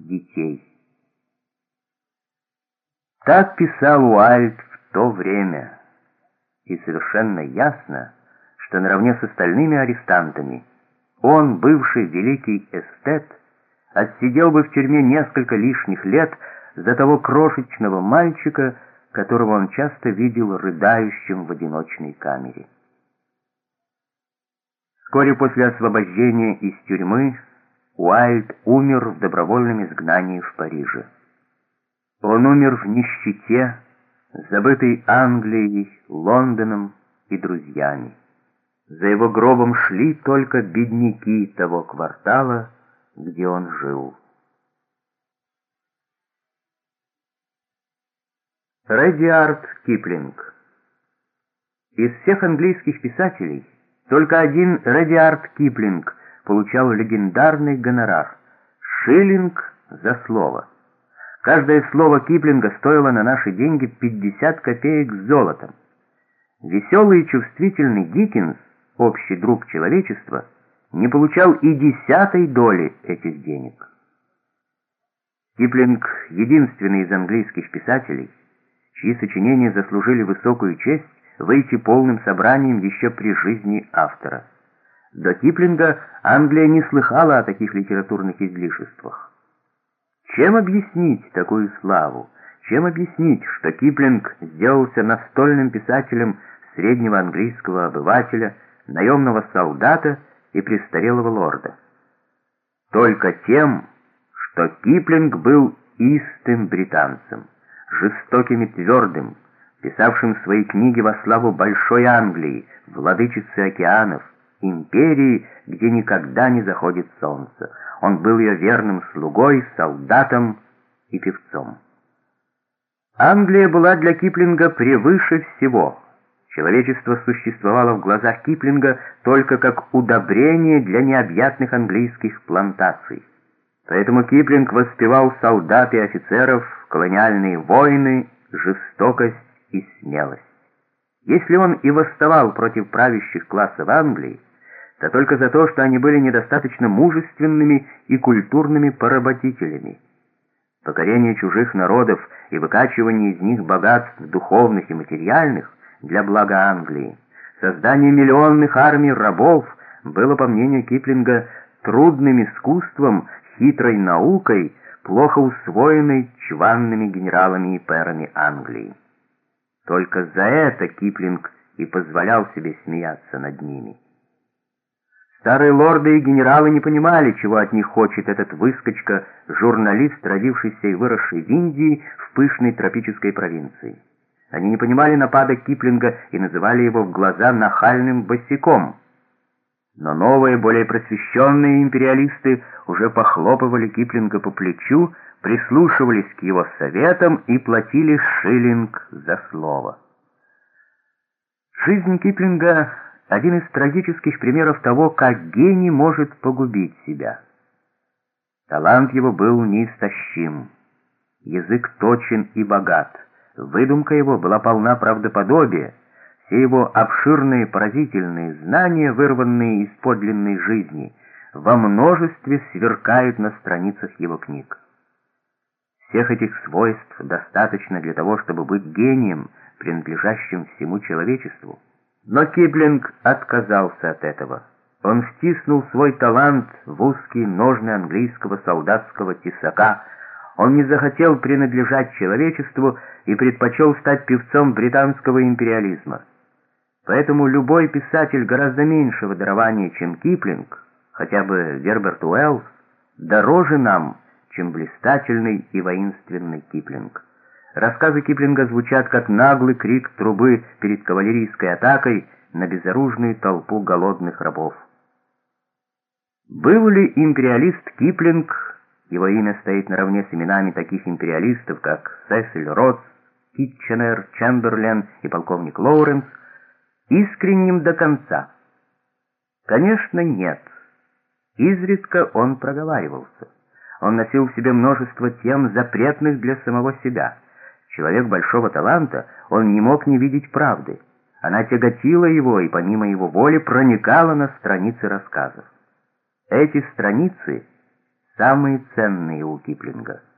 детей. Так писал Уайльд в то время, и совершенно ясно, что наравне с остальными арестантами он, бывший великий эстет, отсидел бы в тюрьме несколько лишних лет за того крошечного мальчика, которого он часто видел рыдающим в одиночной камере. Вскоре после освобождения из тюрьмы Уайльд умер в добровольном изгнании в Париже. Он умер в нищете, забытый Англией, Лондоном и друзьями. За его гробом шли только бедняки того квартала, где он жил. Редьярд Киплинг. Из всех английских писателей только один Редьярд Киплинг получал легендарный гонорар — шиллинг за слово. Каждое слово Киплинга стоило на наши деньги 50 копеек с золотом. Веселый и чувствительный Диккенс, общий друг человечества, не получал и 10-й доли этих денег. Киплинг — единственный из английских писателей, чьи сочинения заслужили высокую честь выйти полным собранием еще при жизни автора. До Киплинга Англия не слыхала о таких литературных излишествах. Чем объяснить такую славу? Чем объяснить, что Киплинг сделался настольным писателем среднего английского обывателя, наемного солдата и престарелого лорда? Только тем, что Киплинг был истым британцем, жестоким и твердым, писавшим свои книги во славу Большой Англии, владычицы океанов, империи, где никогда не заходит солнце. Он был ее верным слугой, солдатом и певцом. Англия была для Киплинга превыше всего. Человечество существовало в глазах Киплинга только как удобрение для необъятных английских плантаций. Поэтому Киплинг воспевал солдат и офицеров, колониальные войны, жестокость и смелость. Если он и восставал против правящих классов Англии, то только за то, что они были недостаточно мужественными и культурными поработителями. Покорение чужих народов и выкачивание из них богатств духовных и материальных для блага Англии, создание миллионных армий рабов было, по мнению Киплинга, трудным искусством, хитрой наукой, плохо усвоенной чванными генералами и пэрами Англии. Только за это Киплинг и позволял себе смеяться над ними. Старые лорды и генералы не понимали, чего от них хочет этот выскочка, журналист, родившийся и выросший в Индии, в пышной тропической провинции. Они не понимали напада Киплинга и называли его в глаза нахальным босиком. Но новые, более просвещенные империалисты уже похлопывали Киплинга по плечу, прислушивались к его советам и платили шиллинг за слово. Жизнь Киплинга — один из трагических примеров того, как гений может погубить себя. Талант его был неистощим, язык точен и богат, выдумка его была полна правдоподобия, все его обширные поразительные знания, вырванные из подлинной жизни, во множестве сверкают на страницах его книг. Всех этих свойств достаточно для того, чтобы быть гением, принадлежащим всему человечеству. Но Киплинг отказался от этого. Он втиснул свой талант в узкие ножны английского солдатского тесака. Он не захотел принадлежать человечеству и предпочел стать певцом британского империализма. Поэтому любой писатель гораздо меньшего дарования, чем Киплинг, хотя бы Герберт Уэллс, дороже нам, чем блистательный и воинственный Киплинг. Рассказы Киплинга звучат как наглый крик трубы перед кавалерийской атакой на безоружную толпу голодных рабов. Был ли империалист Киплинг, его имя стоит наравне с именами таких империалистов, как Сесиль Ротс, Китченер, Чемберлен и полковник Лоуренс, искренним до конца? Конечно, нет. Изредка он проговаривался. Он носил в себе множество тем, запретных для самого себя. Человек большого таланта, он не мог не видеть правды. Она тяготила его и помимо его воли проникала на страницы рассказов. Эти страницы самые ценные у Киплинга.